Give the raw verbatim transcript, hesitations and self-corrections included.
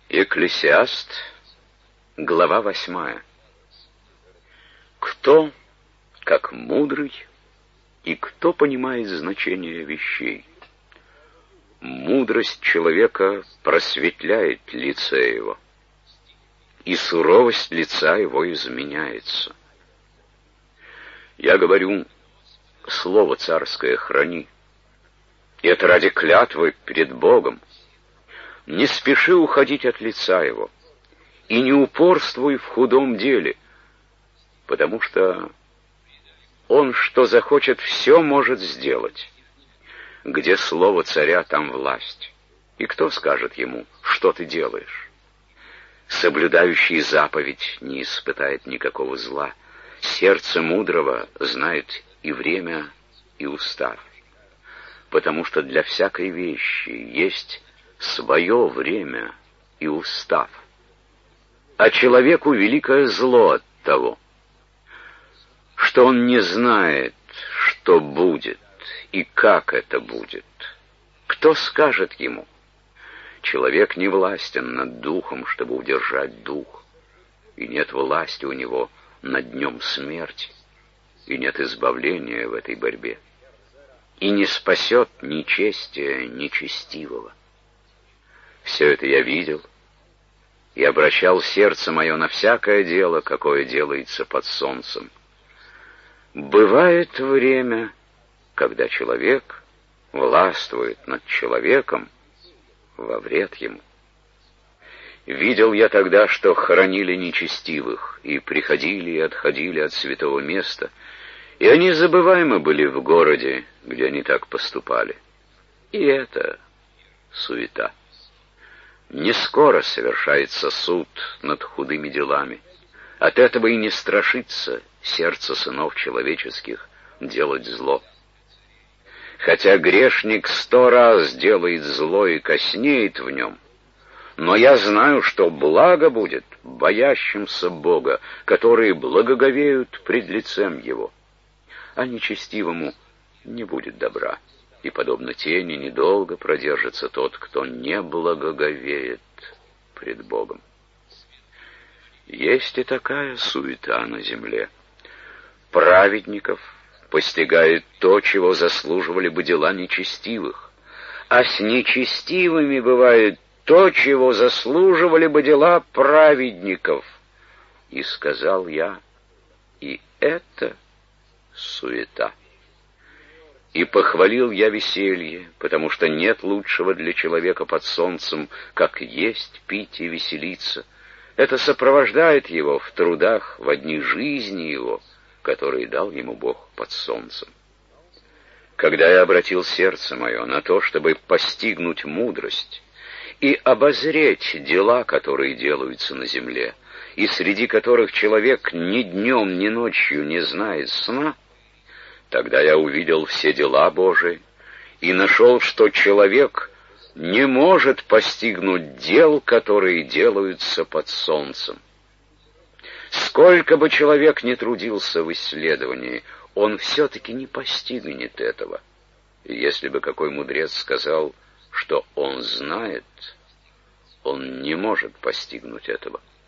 Экклесиаст, глава восьмая. Кто, как мудрый, и кто понимает значение вещей? Мудрость человека просветляет лице его, и суровость лица его изменяется. Я говорю, слово царское храни, и это ради клятвы перед Богом. Не спеши уходить от лица его, и не упорствуй в худом деле, потому что он, что захочет, все может сделать. Где слово царя, там власть. И кто скажет ему, что ты делаешь? Соблюдающий заповедь не испытает никакого зла. Сердце мудрого знает и время, и устав. Потому что для всякой вещи есть свое время и устав. А человеку великое зло от того, что он не знает, что будет и как это будет. Кто скажет ему? Человек не властен над духом, чтобы удержать дух, и нет власти у него над днем смерти, и нет избавления в этой борьбе, и не спасет ни честия, ни честивого. Все это я видел и обращал сердце мое на всякое дело, какое делается под солнцем. Бывает время, когда человек властвует над человеком во вред ему. Видел я тогда, что хоронили нечестивых, и приходили и отходили от святого места, и они забываемы были в городе, где они так поступали. И это суета. Не скоро совершается суд над худыми делами. От этого и не страшится сердце сынов человеческих делать зло. Хотя грешник сто раз делает зло и коснеет в нем, но я знаю, что благо будет боящимся Бога, которые благоговеют пред лицем Его, а нечестивому не будет добра. И, подобно тени, недолго продержится тот, кто не благоговеет пред Богом. Есть и такая суета на земле. Праведников постигает то, чего заслуживали бы дела нечестивых, а с нечестивыми бывает то, чего заслуживали бы дела праведников. И сказал я, и это суета. И похвалил я веселье, потому что нет лучшего для человека под солнцем, как есть, пить и веселиться. Это сопровождает его в трудах, в дни жизни его, которые дал ему Бог под солнцем. Когда я обратил сердце мое на то, чтобы постигнуть мудрость и обозреть дела, которые делаются на земле, и среди которых человек ни днем, ни ночью не знает сна, тогда я увидел все дела Божии и нашел, что человек не может постигнуть дел, которые делаются под солнцем. Сколько бы человек ни трудился в исследовании, он все-таки не постигнет этого. И если бы какой мудрец сказал, что он знает, он не может постигнуть этого.